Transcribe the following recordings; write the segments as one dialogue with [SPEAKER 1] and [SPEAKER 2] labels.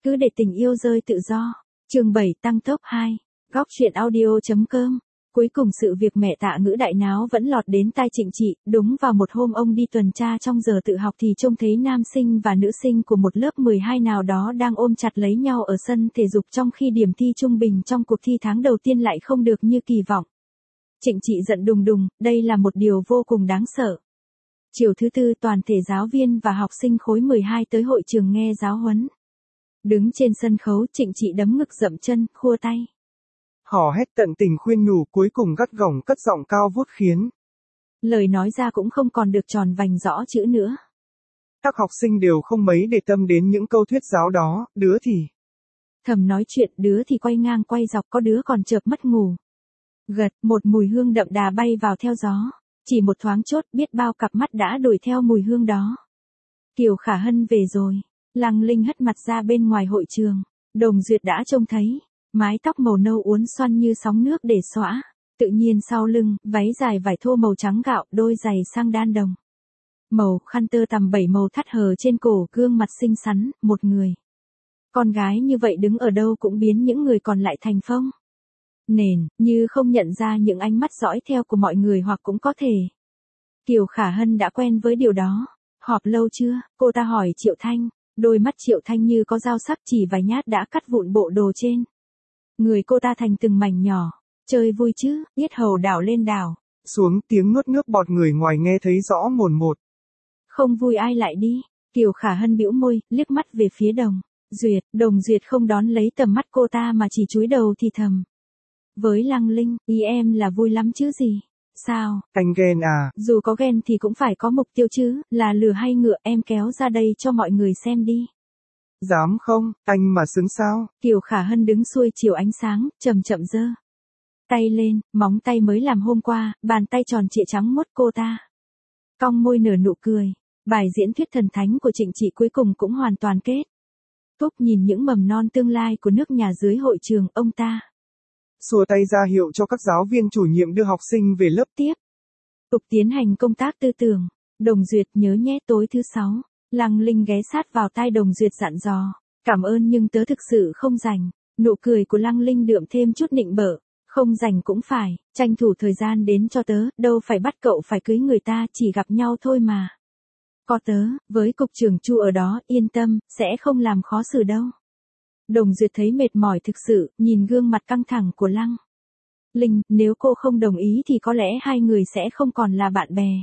[SPEAKER 1] Cứ để tình yêu rơi tự do. Chương 7 tăng tốc 2. Góc truyện audio.com. Cuối cùng sự việc mẹ Tạ Ngữ đại náo vẫn lọt đến tai Trịnh Trị, đúng vào một hôm ông đi tuần tra trong giờ tự học thì trông thấy nam sinh và nữ sinh của một lớp 12 nào đó đang ôm chặt lấy nhau ở sân thể dục trong khi điểm thi trung bình trong cuộc thi tháng đầu tiên lại không được như kỳ vọng. Trịnh Trị giận đùng đùng, đây là một điều vô cùng đáng sợ. Chiều thứ tư toàn thể giáo viên và học sinh khối 12 tới hội trường nghe giáo huấn. Đứng trên sân khấu Trịnh Trị đấm ngực dậm chân, khua tay.
[SPEAKER 2] Hò hét tận tình khuyên nhủ cuối cùng gắt gỏng cất giọng cao vút khiến.
[SPEAKER 1] Lời nói ra cũng không còn được tròn vành rõ chữ nữa.
[SPEAKER 2] Các học sinh đều không mấy để tâm đến những câu thuyết giáo đó, đứa thì
[SPEAKER 1] thầm nói chuyện, đứa thì quay ngang quay dọc, có đứa còn chợp mất ngủ. Gật, một mùi hương đậm đà bay vào theo gió. Chỉ một thoáng chốt biết bao cặp mắt đã đuổi theo mùi hương đó. Kiều Khả Hân về rồi. Lăng Linh hất mặt ra bên ngoài hội trường. Đồng Duyệt đã trông thấy. Mái tóc màu nâu uốn xoăn như sóng nước để xõa. Tự nhiên sau lưng, váy dài vải thô màu trắng gạo, đôi giày sang đan đồng. Màu khăn tơ tằm 7 màu thắt hờ trên cổ, gương mặt xinh xắn, một người. Con gái như vậy đứng ở đâu cũng biến những người còn lại thành phông. Nền, như không nhận ra những ánh mắt dõi theo của mọi người hoặc cũng có thể. Kiều Khả Hân đã quen với điều đó. Họp lâu chưa? Cô ta hỏi Triệu Thanh. Đôi mắt Triệu Thanh như có dao sắc chỉ vài nhát đã cắt vụn bộ đồ trên. Người cô ta thành từng mảnh nhỏ. Chơi vui chứ, yết hầu đảo lên đảo
[SPEAKER 2] xuống, tiếng nuốt nước bọt người ngoài nghe thấy rõ mồn một.
[SPEAKER 1] Không vui ai lại đi. Kiều Khả Hân bĩu môi, liếc mắt về phía Đồng Duyệt. Đồng Duyệt không đón lấy tầm mắt cô ta mà chỉ chúi đầu thì thầm. Với Lăng Linh, ý em là vui lắm chứ gì. Sao?
[SPEAKER 2] Anh ghen à?
[SPEAKER 1] Dù có ghen thì cũng phải có mục tiêu chứ, là lừa hay ngựa, em kéo ra đây cho mọi người xem đi.
[SPEAKER 2] Dám không, anh mà xứng sao?
[SPEAKER 1] Kiều Khả Hân đứng xuôi chiều ánh sáng, chậm chậm giơ tay lên, móng tay mới làm hôm qua, bàn tay tròn trịa trắng muốt cô ta. Cong môi nở nụ cười. Bài diễn thuyết thần thánh của Trịnh Trị cuối cùng cũng hoàn toàn kết thúc. Nhìn những mầm non tương lai của nước nhà dưới hội trường, ông ta
[SPEAKER 2] xua tay ra hiệu cho các giáo viên chủ nhiệm đưa học sinh về lớp
[SPEAKER 1] tiếp tục tiến hành công tác tư tưởng. Đồng Duyệt nhớ nhé, tối thứ 6. Lăng Linh ghé sát vào tai Đồng Duyệt dặn dò. Cảm ơn nhưng tớ thực sự không rảnh. Nụ cười của Lăng Linh đượm thêm chút nịnh bợ. Không rảnh cũng phải, tranh thủ thời gian đến cho tớ, đâu phải bắt cậu phải cưới người ta, chỉ gặp nhau thôi mà. Có tớ, với cục trưởng Chu ở đó, yên tâm, sẽ không làm khó xử đâu. Đồng Duyệt thấy mệt mỏi thực sự, nhìn gương mặt căng thẳng của Lăng Linh, nếu cô không đồng ý thì có lẽ hai người sẽ không còn là bạn bè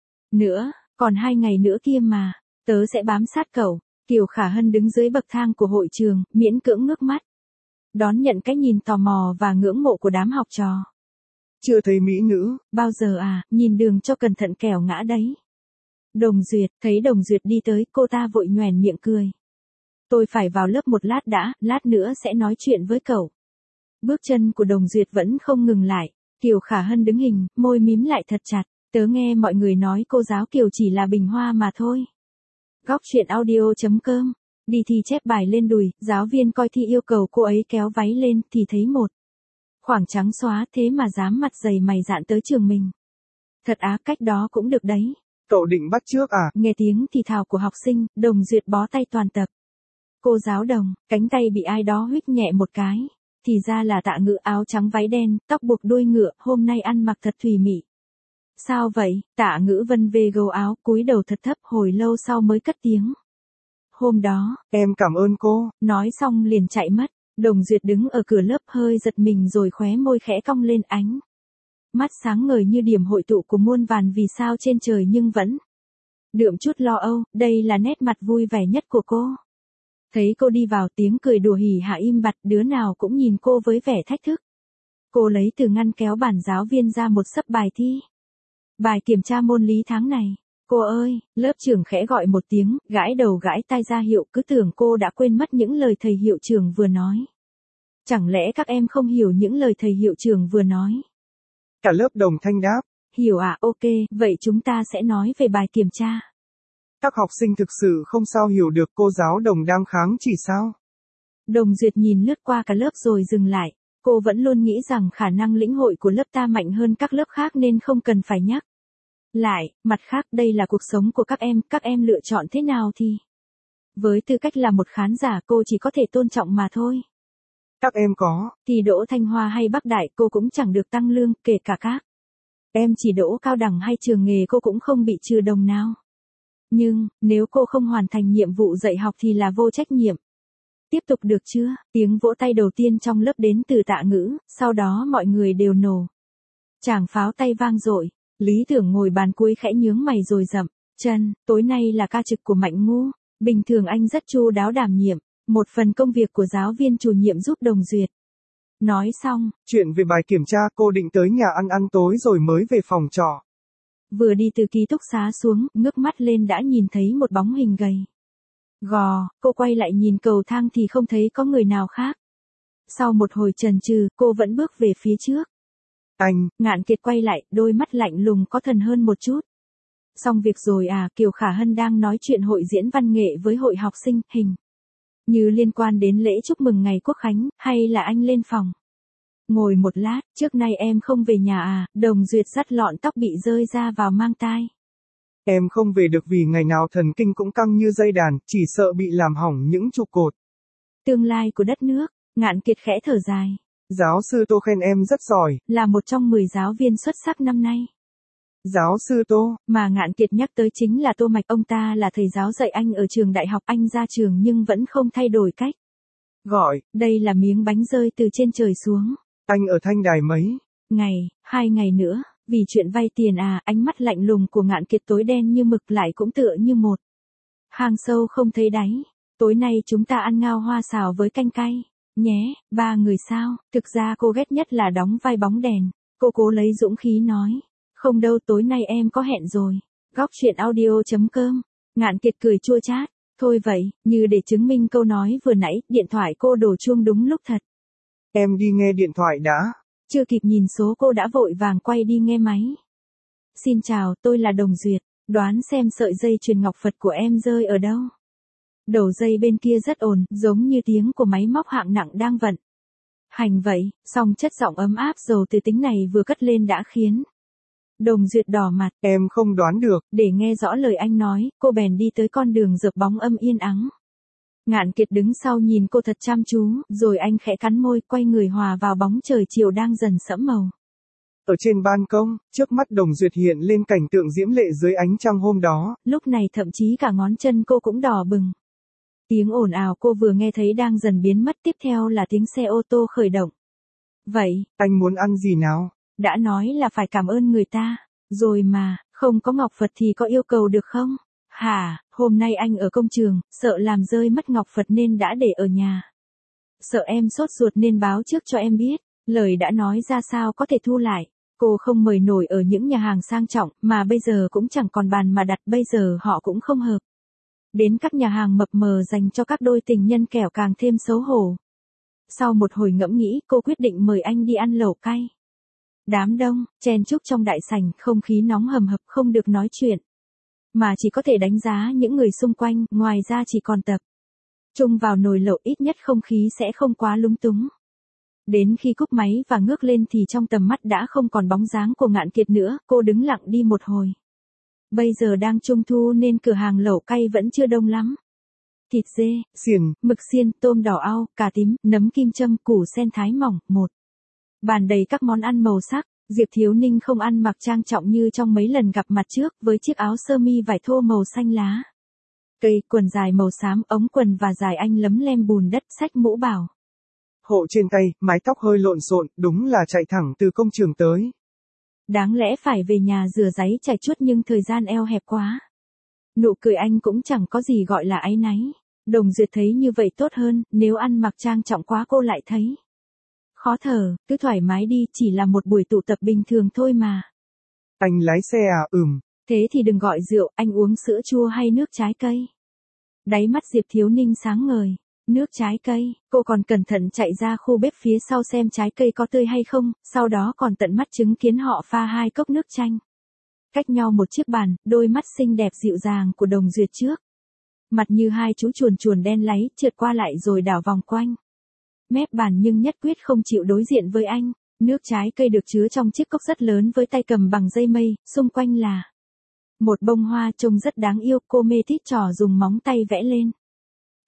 [SPEAKER 1] nữa, còn 2 ngày nữa kia mà, tớ sẽ bám sát cậu. Kiều Khả Hân đứng dưới bậc thang của hội trường, miễn cưỡng ngước mắt. Đón nhận cái nhìn tò mò và ngưỡng mộ của đám học trò.
[SPEAKER 2] Chưa thấy mỹ nữ.
[SPEAKER 1] Bao giờ à, nhìn đường cho cẩn thận kẻo ngã đấy. Đồng Duyệt, thấy Đồng Duyệt đi tới, cô ta vội nhoẻn miệng cười. Tôi phải vào lớp một lát đã, lát nữa sẽ nói chuyện với cậu. Bước chân của Đồng Duyệt vẫn không ngừng lại. Kiều Khả Hân đứng hình, môi mím lại thật chặt. Tớ nghe mọi người nói cô giáo Kiều chỉ là bình hoa mà thôi. Góc truyện audio.com. Đi thi chép bài lên đùi, giáo viên coi thi yêu cầu cô ấy kéo váy lên thì thấy một khoảng trắng xóa, thế mà dám mặt dày mày dạn tới trường mình. Thật á, cách đó cũng được đấy.
[SPEAKER 2] Cậu định bắt trước à?
[SPEAKER 1] Nghe tiếng thì thào của học sinh, Đồng Duyệt bó tay toàn tập. Cô giáo Đồng, cánh tay bị ai đó huých nhẹ một cái. Thì ra là Tạ Ngữ, áo trắng váy đen, tóc buộc đuôi ngựa, hôm nay ăn mặc thật thùy mị. Sao vậy? Tạ Ngữ vân về gấu áo, cúi đầu thật thấp, hồi lâu sau mới cất tiếng. Hôm đó,
[SPEAKER 2] em cảm ơn cô.
[SPEAKER 1] Nói xong liền chạy mất. Đồng Duyệt đứng ở cửa lớp hơi giật mình rồi khóe môi khẽ cong lên, ánh mắt sáng ngời như điểm hội tụ của muôn vàn vì sao trên trời nhưng vẫn đượm chút lo âu. Đây là nét mặt vui vẻ nhất của cô. Thấy cô đi vào, tiếng cười đùa hỉ hả im bặt, đứa nào cũng nhìn cô với vẻ thách thức. Cô lấy từ ngăn kéo bản giáo viên ra một xấp bài thi. Bài kiểm tra môn lý tháng này. Cô ơi, lớp trưởng khẽ gọi một tiếng, gãi đầu gãi tai ra hiệu, cứ tưởng cô đã quên mất những lời thầy hiệu trưởng vừa nói. Chẳng lẽ các em không hiểu những lời thầy hiệu trưởng vừa nói?
[SPEAKER 2] Cả lớp đồng thanh đáp.
[SPEAKER 1] Hiểu à, ok, vậy chúng ta sẽ nói về bài kiểm tra.
[SPEAKER 2] Các học sinh thực sự không sao hiểu được cô giáo Đồng đang kháng chỉ sao?
[SPEAKER 1] Đồng Duyệt nhìn lướt qua cả lớp rồi dừng lại. Cô vẫn luôn nghĩ rằng khả năng lĩnh hội của lớp ta mạnh hơn các lớp khác nên không cần phải nhắc lại. Mặt khác, đây là cuộc sống của các em lựa chọn thế nào thì Với tư cách là một khán giả cô chỉ có thể tôn trọng mà thôi.
[SPEAKER 2] Các em có.
[SPEAKER 1] Thì đỗ Thanh Hoa hay Bắc Đại cô cũng chẳng được tăng lương, kể cả các. Em chỉ đỗ cao đẳng hay trường nghề cô cũng không bị trừ đồng nào. Nhưng, nếu cô không hoàn thành nhiệm vụ dạy học thì là vô trách nhiệm. Tiếp tục được chưa? Tiếng vỗ tay đầu tiên trong lớp đến từ Tạ Ngữ, sau đó mọi người đều nổ. Tràng pháo tay vang dội, Lý Tưởng ngồi bàn cuối khẽ nhướng mày rồi rậm chân, tối nay là ca trực của Mạnh Ngu, bình thường anh rất chu đáo đảm nhiệm, một phần công việc của giáo viên chủ nhiệm giúp Đồng Duyệt. Nói xong,
[SPEAKER 2] Chuyện về bài kiểm tra cô định tới nhà ăn tối rồi mới về phòng trọ.
[SPEAKER 1] Vừa đi từ ký túc xá xuống, ngước mắt lên đã nhìn thấy một bóng hình gầy. Gò, cô quay lại nhìn cầu thang thì không thấy có người nào khác. Sau một hồi chần chừ, cô vẫn bước về phía trước.
[SPEAKER 2] Anh,
[SPEAKER 1] Ngạn Kiệt quay lại, đôi mắt lạnh lùng có thần hơn một chút. Xong việc rồi à, Kiều Khả Hân đang nói chuyện hội diễn văn nghệ với hội học sinh, hình như liên quan đến lễ chúc mừng ngày Quốc khánh, hay là anh lên phòng? Ngồi một lát, trước nay em không về nhà à, Đồng Duyệt dắt lọn tóc bị rơi ra vào mang tai.
[SPEAKER 2] em không về được vì ngày nào thần kinh cũng căng như dây đàn, chỉ sợ bị làm hỏng những trụ cột.
[SPEAKER 1] Tương lai của đất nước, Ngạn Kiệt khẽ thở dài.
[SPEAKER 2] Giáo sư Tô khen em rất giỏi.
[SPEAKER 1] Là một trong 10 giáo viên xuất sắc năm nay.
[SPEAKER 2] Giáo sư Tô,
[SPEAKER 1] Mà Ngạn Kiệt nhắc tới chính là Tô Mạch, ông ta là thầy giáo dạy anh ở trường đại học, anh ra trường nhưng vẫn không thay đổi cách
[SPEAKER 2] gọi.
[SPEAKER 1] Đây là miếng bánh rơi từ trên trời xuống.
[SPEAKER 2] Anh ở Thanh Đài mấy
[SPEAKER 1] ngày, 2 ngày nữa, vì chuyện vay tiền à, ánh mắt lạnh lùng của Ngạn Kiệt tối đen như mực lại cũng tựa như một hang sâu không thấy đáy. Tối nay chúng ta ăn ngao hoa xào với canh cay, nhé, 3 người sao? Thực ra cô ghét nhất là đóng vai bóng đèn. Cô cố lấy dũng khí nói. Không đâu, tối nay em có hẹn rồi. Góc chuyện audio.com. Ngạn Kiệt cười chua chát. Thôi vậy, như để chứng minh câu nói vừa nãy, điện thoại cô đổ chuông đúng lúc thật.
[SPEAKER 2] Em đi nghe điện thoại đã.
[SPEAKER 1] Chưa kịp nhìn số cô đã vội vàng quay đi nghe máy. Xin chào, tôi là Đồng Duyệt. Đoán xem sợi dây chuyền ngọc Phật của em rơi ở đâu? Đầu dây bên kia rất ồn, giống như tiếng của máy móc hạng nặng đang vận hành vậy, song chất giọng ấm áp dầu từ tính này vừa cất lên đã khiến Đồng Duyệt đỏ mặt.
[SPEAKER 2] Em không đoán được.
[SPEAKER 1] Để nghe rõ lời anh nói, cô bèn đi tới con đường dợp bóng âm yên ắng. Ngạn Kiệt đứng sau nhìn cô thật chăm chú, rồi anh khẽ cắn môi, quay người hòa vào bóng trời chiều đang dần sẫm màu.
[SPEAKER 2] Ở trên ban công, trước mắt Đồng Duyệt hiện lên cảnh tượng diễm lệ dưới ánh trăng hôm đó.
[SPEAKER 1] Lúc này thậm chí cả ngón chân cô cũng đỏ bừng. Tiếng ồn ào cô vừa nghe thấy đang dần biến mất, tiếp theo là tiếng xe ô tô khởi động. Vậy,
[SPEAKER 2] anh muốn ăn gì nào?
[SPEAKER 1] Đã nói là phải cảm ơn người ta, rồi mà, không có ngọc Phật thì có yêu cầu được không? Hả, hôm nay anh ở công trường, sợ làm rơi mất ngọc Phật nên đã để ở nhà. Sợ em sốt ruột nên báo trước cho em biết, lời đã nói ra sao có thể thu lại. Cô không mời nổi ở những nhà hàng sang trọng, mà bây giờ cũng chẳng còn bàn mà đặt, bây giờ họ cũng không hợp. Đến các nhà hàng mập mờ dành cho các đôi tình nhân kẻo càng thêm xấu hổ. Sau một hồi ngẫm nghĩ, cô quyết định mời anh đi ăn lẩu cay. Đám đông, chen chúc trong đại sảnh, không khí nóng hầm hập, không được nói chuyện. Mà chỉ có thể đánh giá những người xung quanh, ngoài ra chỉ còn tập trung vào nồi lẩu, ít nhất không khí sẽ không quá lúng túng. Đến khi cúp máy và ngước lên thì trong tầm mắt đã không còn bóng dáng của Ngạn Kiệt nữa, cô đứng lặng đi một hồi. Bây giờ đang trung thu nên cửa hàng lẩu cay vẫn chưa đông lắm. Thịt dê,
[SPEAKER 2] xiên,
[SPEAKER 1] mực xiên, tôm đỏ ao, cà tím, nấm kim châm, củ sen thái mỏng, một bàn đầy các món ăn màu sắc. Diệp Thiếu Ninh không ăn mặc trang trọng như trong mấy lần gặp mặt trước, với chiếc áo sơ mi vải thô màu xanh lá cây, quần dài màu xám, ống quần và dài anh lấm lem bùn đất, xách mũ bảo
[SPEAKER 2] hộ trên tay, mái tóc hơi lộn xộn, đúng là chạy thẳng từ công trường tới.
[SPEAKER 1] Đáng lẽ phải về nhà rửa ráy chải chuốt nhưng thời gian eo hẹp quá. Nụ cười anh cũng chẳng có gì gọi là áy náy. Đồng Duyệt thấy như vậy tốt hơn, nếu ăn mặc trang trọng quá cô lại thấy khó thở, cứ thoải mái đi, chỉ là một buổi tụ tập bình thường thôi mà.
[SPEAKER 2] Anh lái xe à?
[SPEAKER 1] Thế thì đừng gọi rượu, anh uống sữa chua hay nước trái cây? Đáy mắt Diệp Thiếu Ninh sáng ngời. Nước trái cây, cô còn cẩn thận chạy ra khu bếp phía sau xem trái cây có tươi hay không, sau đó còn tận mắt chứng kiến họ pha 2 cốc nước chanh. Cách nhau một chiếc bàn, đôi mắt xinh đẹp dịu dàng của Đồng Duyệt trước mặt như 2 chú chuồn chuồn đen láy, trượt qua lại rồi đảo vòng quanh mép bàn nhưng nhất quyết không chịu đối diện với anh. Nước trái cây được chứa trong chiếc cốc rất lớn với tay cầm bằng dây mây, xung quanh là một bông hoa trông rất đáng yêu, cô mê tít trò dùng móng tay vẽ lên.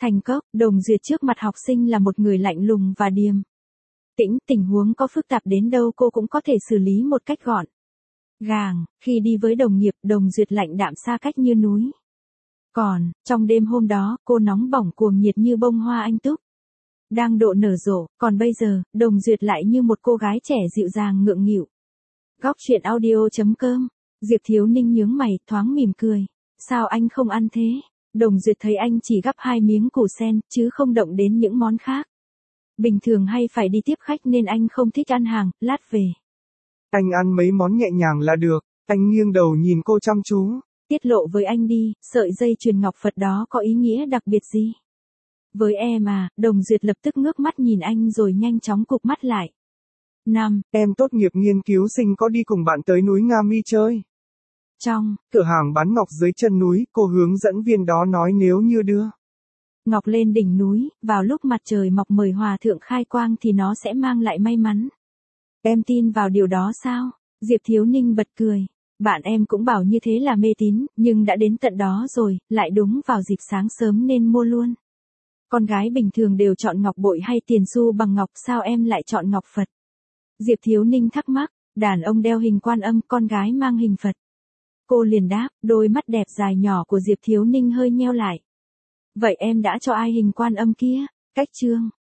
[SPEAKER 1] Thành Cốc, Đồng Duyệt trước mặt học sinh là một người lạnh lùng và điềm tĩnh, tình huống có phức tạp đến đâu cô cũng có thể xử lý một cách gọn gàng, khi đi với đồng nghiệp, Đồng Duyệt lạnh đạm xa cách như núi. Còn, trong đêm hôm đó, cô nóng bỏng cuồng nhiệt như bông hoa anh túc đang độ nở rộ, còn bây giờ, Đồng Duyệt lại như một cô gái trẻ dịu dàng ngượng nghịu. Góc truyện audio.com. Diệp Thiếu Ninh nhướng mày, thoáng mỉm cười. Sao anh không ăn thế? Đồng Duyệt thấy anh chỉ gắp 2 miếng củ sen, chứ không động đến những món khác. Bình thường hay phải đi tiếp khách nên anh không thích ăn hàng, lát về.
[SPEAKER 2] Anh ăn mấy món nhẹ nhàng là được. Anh nghiêng đầu nhìn cô chăm chú.
[SPEAKER 1] Tiết lộ với anh đi, sợi dây chuyền ngọc Phật đó có ý nghĩa đặc biệt gì? Với em à, Đồng Duyệt lập tức ngước mắt nhìn anh rồi nhanh chóng cụp mắt lại.
[SPEAKER 2] Em tốt nghiệp nghiên cứu sinh có đi cùng bạn tới núi Nga Mi chơi.
[SPEAKER 1] Trong
[SPEAKER 2] cửa hàng bán ngọc dưới chân núi, cô hướng dẫn viên đó nói nếu như đưa
[SPEAKER 1] ngọc lên đỉnh núi, vào lúc mặt trời mọc mời hòa thượng khai quang thì nó sẽ mang lại may mắn. Em tin vào điều đó sao? Diệp Thiếu Ninh bật cười. Bạn em cũng bảo như thế là mê tín, nhưng đã đến tận đó rồi, lại đúng vào dịp sáng sớm nên mua luôn. Con gái bình thường đều chọn ngọc bội hay tiền xu bằng ngọc, sao em lại chọn ngọc Phật? Diệp Thiếu Ninh thắc mắc, đàn ông đeo hình Quan Âm, con gái mang hình Phật. Cô liền đáp, đôi mắt đẹp dài nhỏ của Diệp Thiếu Ninh hơi nheo lại. Vậy em đã cho ai hình Quan Âm kia? Cách chương